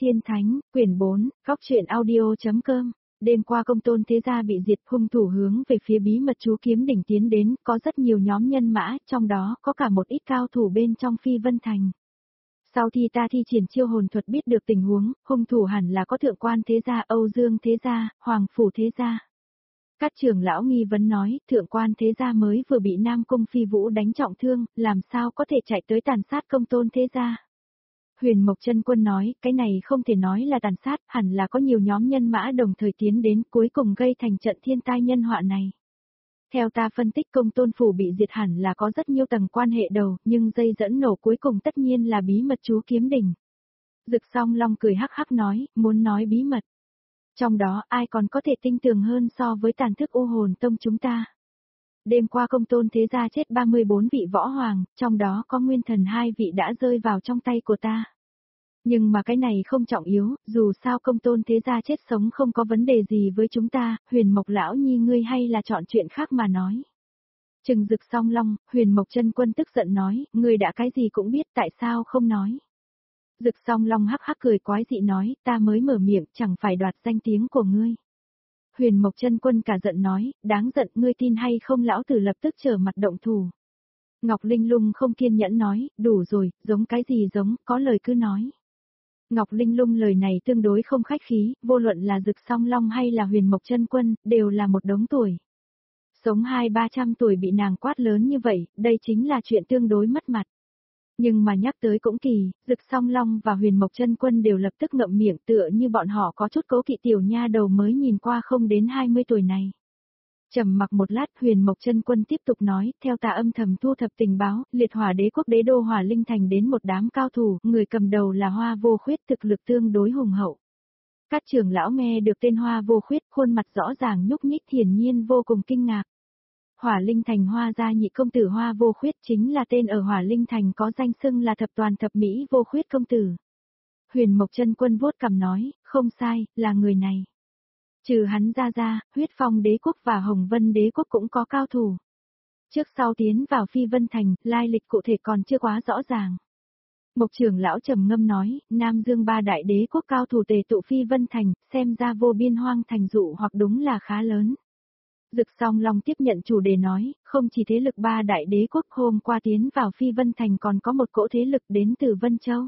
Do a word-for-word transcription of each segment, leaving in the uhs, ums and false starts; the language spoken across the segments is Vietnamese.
Thiên Thánh, quyển bốn, góc truyện audio.com. Đêm qua Công Tôn Thế Gia bị diệt, hung thủ hướng về phía bí mật chú kiếm đỉnh tiến đến, có rất nhiều nhóm nhân mã, trong đó có cả một ít cao thủ bên trong Phi Vân Thành. Sau khi ta thi triển chiêu hồn thuật biết được tình huống, hung thủ hẳn là có Thượng Quan Thế Gia, Âu Dương Thế Gia, Hoàng Phủ Thế Gia. Các trưởng lão nghi vấn nói, Thượng Quan Thế Gia mới vừa bị Nam Cung Phi Vũ đánh trọng thương, làm sao có thể chạy tới tàn sát Công Tôn Thế Gia. Huyền Mộc Chân Quân nói, cái này không thể nói là tàn sát, hẳn là có nhiều nhóm nhân mã đồng thời tiến đến, cuối cùng gây thành trận thiên tai nhân họa này. Theo ta phân tích, Công Tôn phủ bị diệt hẳn là có rất nhiều tầng quan hệ đầu, nhưng dây dẫn nổ cuối cùng tất nhiên là bí mật chú kiếm đỉnh. Dực Song Long cười hắc hắc nói, muốn nói bí mật. Trong đó ai còn có thể tinh tường hơn so với tàn thức U Hồn Tông chúng ta. Đêm qua Công Tôn Thế Gia chết ba mươi bốn vị võ hoàng, trong đó có Nguyên Thần hai vị đã rơi vào trong tay của ta. Nhưng mà cái này không trọng yếu, dù sao Công Tôn Thế Gia chết sống không có vấn đề gì với chúng ta, Huyền Mộc lão nhi ngươi hay là chọn chuyện khác mà nói. Trừng Dực Song Long, Huyền Mộc Chân Quân tức giận nói, ngươi đã cái gì cũng biết, tại sao không nói. Dực Song Long hắc hắc cười quái dị nói, ta mới mở miệng, chẳng phải đoạt danh tiếng của ngươi. Huyền Mộc Chân Quân cả giận nói, đáng giận, ngươi tin hay không lão tử lập tức trở mặt động thủ. Ngọc Linh Lung không kiên nhẫn nói, đủ rồi, giống cái gì giống, có lời cứ nói. Ngọc Linh Lung lời này tương đối không khách khí, vô luận là Dực Song Long hay là Huyền Mộc Chân Quân, đều là một đống tuổi. Sống hai ba trăm tuổi bị nàng quát lớn như vậy, đây chính là chuyện tương đối mất mặt. Nhưng mà nhắc tới cũng kỳ, Dực Song Long và Huyền Mộc Chân Quân đều lập tức ngậm miệng tựa như bọn họ có chút cố kỵ tiểu nha đầu mới nhìn qua không đến hai mươi tuổi này. Trầm mặc một lát, Huyền Mộc Chân Quân tiếp tục nói, theo ta âm thầm thu thập tình báo, Liệt Hỏa Đế quốc đế đô Hỏa Linh Thành đến một đám cao thủ, người cầm đầu là Hoa Vô Khuyết, thực lực tương đối hùng hậu. Các trưởng lão nghe được tên Hoa Vô Khuyết, khuôn mặt rõ ràng nhúc nhích, hiển nhiên vô cùng kinh ngạc. Hỏa Linh Thành Hoa gia nhị công tử Hoa Vô Khuyết chính là tên ở Hỏa Linh Thành có danh xưng là thập toàn thập mỹ Vô Khuyết công tử. Huyền Mộc Chân Quân vuốt cằm nói, không sai, là người này. Trừ hắn ra ra, Huyết Phong Đế quốc và Hồng Vân Đế quốc cũng có cao thủ. Trước sau tiến vào Phi Vân Thành, lai lịch cụ thể còn chưa quá rõ ràng. Mộc trưởng lão trầm ngâm nói, Nam Dương ba đại đế quốc cao thủ tề tụ Phi Vân Thành, xem ra vô biên hoang thành dụ hoặc đúng là khá lớn. Dực Song Long tiếp nhận chủ đề nói, không chỉ thế lực ba đại đế quốc hôm qua tiến vào Phi Vân Thành còn có một cỗ thế lực đến từ Vân Châu.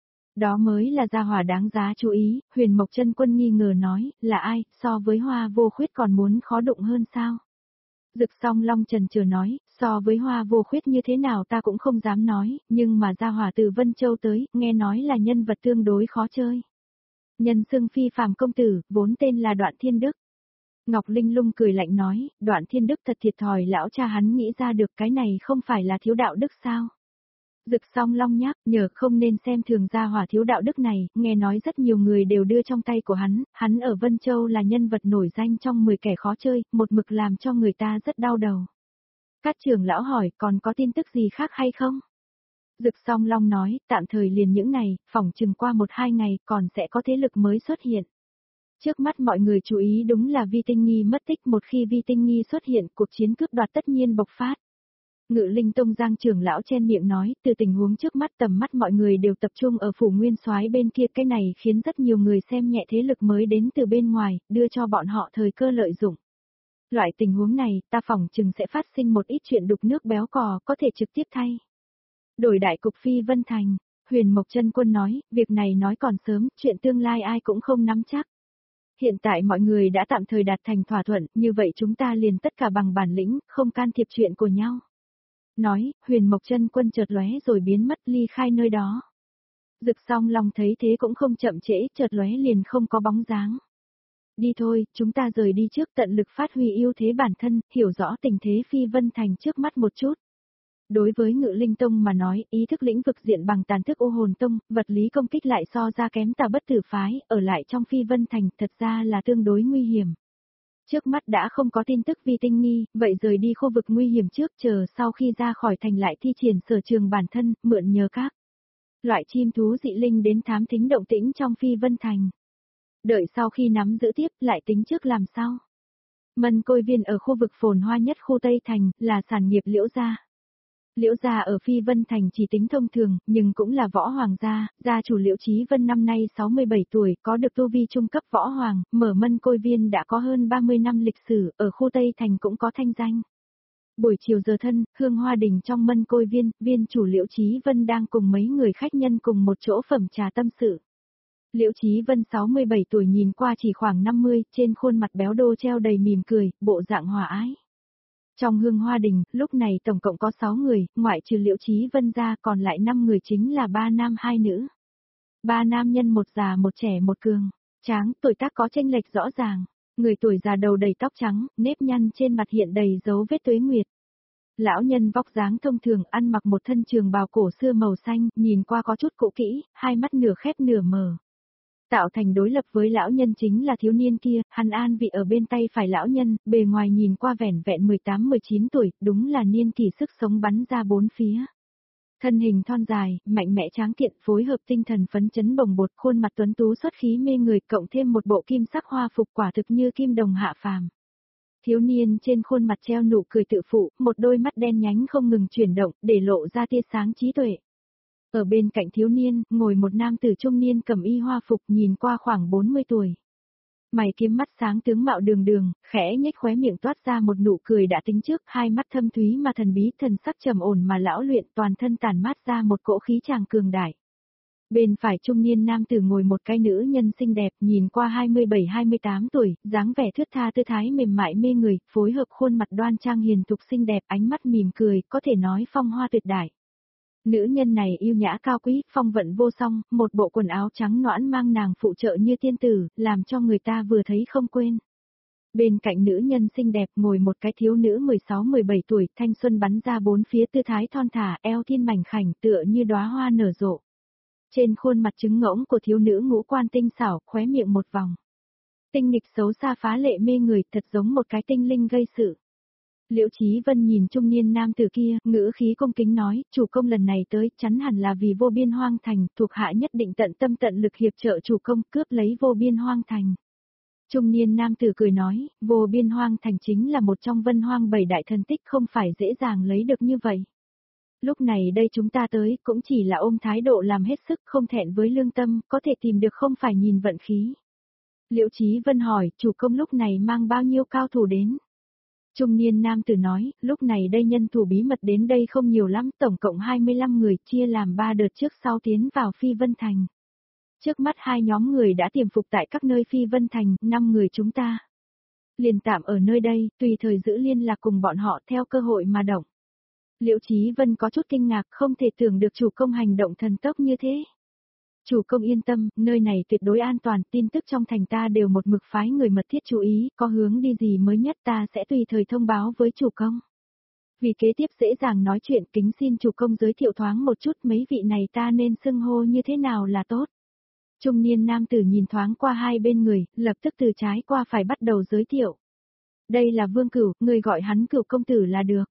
Đó mới là gia hỏa đáng giá chú ý, Huyền Mộc Chân Quân nghi ngờ nói, là ai, so với Hoa Vô Khuyết còn muốn khó đụng hơn sao? Dực Song Long trần chờ nói, so với Hoa Vô Khuyết như thế nào ta cũng không dám nói, nhưng mà gia hỏa từ Vân Châu tới, nghe nói là nhân vật tương đối khó chơi. Nhân xưng phi phàm công tử, vốn tên là Đoạn Thiên Đức. Ngọc Linh Lung cười lạnh nói, Đoạn Thiên Đức thật thiệt thòi, lão cha hắn nghĩ ra được cái này không phải là thiếu đạo đức sao? Dực Song Long nhắc nhở không nên xem thường gia hỏa thiếu đạo đức này, nghe nói rất nhiều người đều đưa trong tay của hắn, hắn ở Vân Châu là nhân vật nổi danh trong mười kẻ khó chơi, một mực làm cho người ta rất đau đầu. Các trưởng lão hỏi còn có tin tức gì khác hay không? Dực Song Long nói, tạm thời liền những này, phỏng chừng qua một hai ngày còn sẽ có thế lực mới xuất hiện. Trước mắt mọi người chú ý đúng là Vi Tinh Nghi mất tích, một khi Vi Tinh Nghi xuất hiện cuộc chiến cướp đoạt tất nhiên bộc phát. Ngự Linh Tông Giang trưởng lão chen miệng nói, từ tình huống trước mắt tầm mắt mọi người đều tập trung ở phủ Nguyên Soái bên kia, cái này khiến rất nhiều người xem nhẹ thế lực mới đến từ bên ngoài, đưa cho bọn họ thời cơ lợi dụng. Loại tình huống này, ta phỏng chừng sẽ phát sinh một ít chuyện đục nước béo cò, có thể trực tiếp thay. Đổi đại cục Phi Vân Thành, Huyền Mộc Chân Quân nói, việc này nói còn sớm, chuyện tương lai ai cũng không nắm chắc. Hiện tại mọi người đã tạm thời đạt thành thỏa thuận, như vậy chúng ta liền tất cả bằng bản lĩnh, không can thiệp chuyện của nhau. Nói, Huyền Mộc Chân Quân chợt lóe rồi biến mất ly khai nơi đó. Dực Song Long thấy thế cũng không chậm trễ, chợt lóe liền không có bóng dáng. Đi thôi, chúng ta rời đi trước, tận lực phát huy ưu thế bản thân, hiểu rõ tình thế Phi Vân Thành trước mắt một chút. Đối với Ngự Linh Tông mà nói, ý thức lĩnh vực diện bằng tàn thức U Hồn Tông, vật lý công kích lại so ra kém Tà Bất Tử phái, ở lại trong Phi Vân Thành thật ra là tương đối nguy hiểm. Trước mắt đã không có tin tức Vi Tinh Nghi, vậy rời đi khu vực nguy hiểm trước, chờ sau khi ra khỏi thành lại thi triển sở trường bản thân, mượn nhờ các loại chim thú dị linh đến thám thính động tĩnh trong Phi Vân Thành. Đợi sau khi nắm giữ tiếp lại tính trước làm sao. Mân Côi Viên ở khu vực phồn hoa nhất khu Tây Thành, là sản nghiệp Liễu gia. Liễu gia ở Phi Vân Thành chỉ tính thông thường, nhưng cũng là võ hoàng gia, gia chủ Liễu Chí Vân năm nay sáu mươi bảy tuổi, có được tu vi trung cấp võ hoàng, mở mân côi viên đã có hơn ba mươi năm lịch sử, ở khu Tây Thành cũng có thanh danh. Buổi chiều giờ thân, Hương Hoa Đình trong mân côi viên, viên chủ Liễu Chí Vân đang cùng mấy người khách nhân cùng một chỗ phẩm trà tâm sự. Liễu Chí Vân sáu mươi bảy tuổi nhìn qua chỉ khoảng năm mươi, trên khuôn mặt béo đô treo đầy mỉm cười, bộ dạng hòa ái. Trong Hương Hoa Đình, lúc này tổng cộng có sáu người, ngoại trừ Liễu Chí Vân ra còn lại năm người chính là ba nam hai nữ. Ba nam nhân một già một trẻ một cường, tráng, tuổi tác có chênh lệch rõ ràng. Người tuổi già đầu đầy tóc trắng, nếp nhăn trên mặt hiện đầy dấu vết tuế nguyệt. Lão nhân vóc dáng thông thường ăn mặc một thân trường bào cổ xưa màu xanh, nhìn qua có chút cũ kỹ, hai mắt nửa khép nửa mở. Tạo thành đối lập với lão nhân chính là thiếu niên kia, hắn an vị ở bên tay phải lão nhân, bề ngoài nhìn qua vẻn vẹn mười tám mười chín tuổi, đúng là niên kỷ sức sống bắn ra bốn phía. Thân hình thon dài, mạnh mẽ tráng kiện, phối hợp tinh thần phấn chấn bồng bột, khuôn mặt tuấn tú xuất khí mê người, cộng thêm một bộ kim sắc hoa phục quả thực như kim đồng hạ phàm. Thiếu niên trên khuôn mặt treo nụ cười tự phụ, một đôi mắt đen nhánh không ngừng chuyển động, để lộ ra tia sáng trí tuệ. Ở bên cạnh thiếu niên, ngồi một nam tử trung niên cầm y hoa phục nhìn qua khoảng bốn mươi tuổi. Mày kiếm mắt sáng tướng mạo đường đường, khẽ nhếch khóe miệng toát ra một nụ cười đã tính trước, hai mắt thâm thúy mà thần bí, thần sắc trầm ổn mà lão luyện, toàn thân tản mát ra một cỗ khí chàng cường đại. Bên phải trung niên nam tử ngồi một cái nữ nhân xinh đẹp, nhìn qua hai mươi bảy hai mươi tám tuổi, dáng vẻ thướt tha tư thái mềm mại mê người, phối hợp khuôn mặt đoan trang hiền thục xinh đẹp, ánh mắt mỉm cười, có thể nói phong hoa tuyệt đại. Nữ nhân này yêu nhã cao quý, phong vận vô song, một bộ quần áo trắng nõn mang nàng phụ trợ như tiên tử, làm cho người ta vừa thấy không quên. Bên cạnh nữ nhân xinh đẹp ngồi một cái thiếu nữ mười sáu mười bảy tuổi, thanh xuân bắn ra bốn phía, tư thái thon thả, eo thiên mảnh khảnh tựa như đóa hoa nở rộ. Trên khuôn mặt trứng ngỗng của thiếu nữ ngũ quan tinh xảo, khóe miệng một vòng. Tinh nghịch xấu xa phá lệ mê người, thật giống một cái tinh linh gây sự. Liễu Chí Vân nhìn trung niên nam tử kia, ngữ khí cung kính nói, chủ công lần này tới, chắn hẳn là vì vô biên hoang thành, thuộc hạ nhất định tận tâm tận lực hiệp trợ chủ công, cướp lấy vô biên hoang thành. Trung niên nam tử cười nói, vô biên hoang thành chính là một trong vân hoang bảy đại thần tích, không phải dễ dàng lấy được như vậy. Lúc này đây chúng ta tới, cũng chỉ là ôm thái độ làm hết sức, không thẹn với lương tâm, có thể tìm được không phải nhìn vận khí. Liễu Chí Vân hỏi, chủ công lúc này mang bao nhiêu cao thủ đến? Trung niên nam tử nói, lúc này đây nhân thủ bí mật đến đây không nhiều lắm, tổng cộng hai mươi lăm người, chia làm ba đợt trước sau tiến vào Phi Vân Thành. Trước mắt hai nhóm người đã tiềm phục tại các nơi Phi Vân Thành, năm người chúng ta. Liền tạm ở nơi đây, tùy thời giữ liên lạc cùng bọn họ theo cơ hội mà động. Liễu Chí Vân có chút kinh ngạc, không thể tưởng được chủ công hành động thần tốc như thế. Chủ công yên tâm, nơi này tuyệt đối an toàn, tin tức trong thành ta đều một mực phái người mật thiết chú ý, có hướng đi gì mới nhất ta sẽ tùy thời thông báo với chủ công. Vì kế tiếp dễ dàng nói chuyện, kính xin chủ công giới thiệu thoáng một chút mấy vị này ta nên xưng hô như thế nào là tốt. Trung niên nam tử nhìn thoáng qua hai bên người, lập tức từ trái qua phải bắt đầu giới thiệu. Đây là Vương Cửu, người gọi hắn Cửu công tử là được.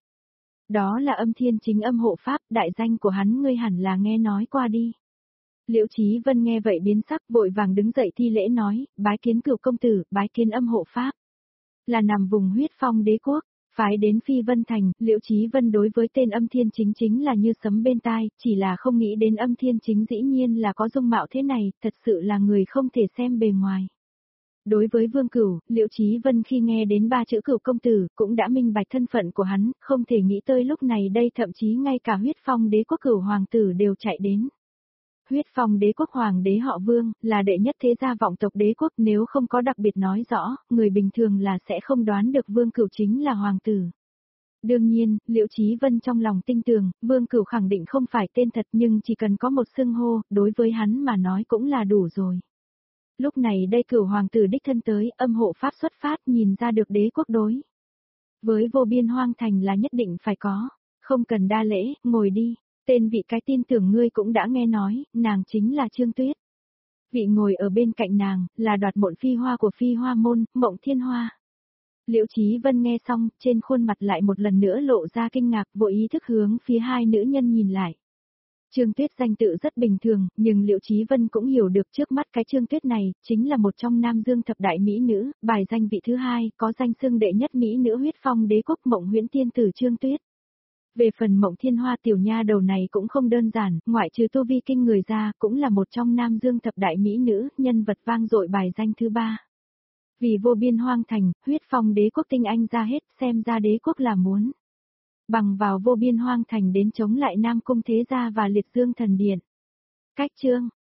Đó là Âm Thiên Chính Âm hộ pháp, đại danh của hắn ngươi hẳn là nghe nói qua đi. Liễu Chí Vân nghe vậy biến sắc, vội vàng đứng dậy thi lễ nói, bái kiến Cửu công tử, bái kiến Âm hộ pháp. Là nằm vùng huyết phong đế quốc, phái đến Phi Vân Thành, Liễu Chí Vân đối với tên Âm Thiên Chính chính là như sấm bên tai, chỉ là không nghĩ đến Âm Thiên Chính dĩ nhiên là có dung mạo thế này, thật sự là người không thể xem bề ngoài. Đối với Vương Cửu, Liễu Chí Vân khi nghe đến ba chữ Cửu công tử, cũng đã minh bạch thân phận của hắn, không thể nghĩ tới lúc này đây thậm chí ngay cả huyết phong đế quốc Cửu hoàng tử đều chạy đến. Huyết phong đế quốc hoàng đế họ Vương, là đệ nhất thế gia vọng tộc đế quốc, nếu không có đặc biệt nói rõ, người bình thường là sẽ không đoán được Vương Cửu chính là hoàng tử. Đương nhiên, Liễu Chí Vân trong lòng tin tưởng, Vương Cửu khẳng định không phải tên thật nhưng chỉ cần có một xưng hô, đối với hắn mà nói cũng là đủ rồi. Lúc này đây Cửu hoàng tử đích thân tới, âm hộ pháp xuất phát nhìn ra được đế quốc đối. Với vô biên hoang thành là nhất định phải có, không cần đa lễ, ngồi đi. Tên vị cái tin tưởng ngươi cũng đã nghe nói, nàng chính là Trương Tuyết. Vị ngồi ở bên cạnh nàng, là đoạt mộn phi hoa của phi hoa môn, Mộng Thiên Hoa. Liễu Chí Vân nghe xong, trên khuôn mặt lại một lần nữa lộ ra kinh ngạc, vội ý thức hướng phía hai nữ nhân nhìn lại. Trương Tuyết danh tự rất bình thường, nhưng Liễu Chí Vân cũng hiểu được trước mắt cái Trương Tuyết này, chính là một trong Nam Dương thập đại mỹ nữ, bài danh vị thứ hai, có danh xưng đệ nhất mỹ nữ huyết phong đế quốc Mộng Huyễn Tiên tử Trương Tuyết. Về phần Mộng Thiên Hoa tiểu nha đầu này cũng không đơn giản, ngoại trừ tu vi kinh người ra, cũng là một trong Nam Dương thập đại mỹ nữ, nhân vật vang dội bài danh thứ ba. Vì vô biên hoang thành, huyết phong đế quốc tinh anh ra hết, xem ra đế quốc là muốn bằng vào vô biên hoang thành đến chống lại Nam Cung Thế Gia và Liệt Dương Thần Điện. Cách chương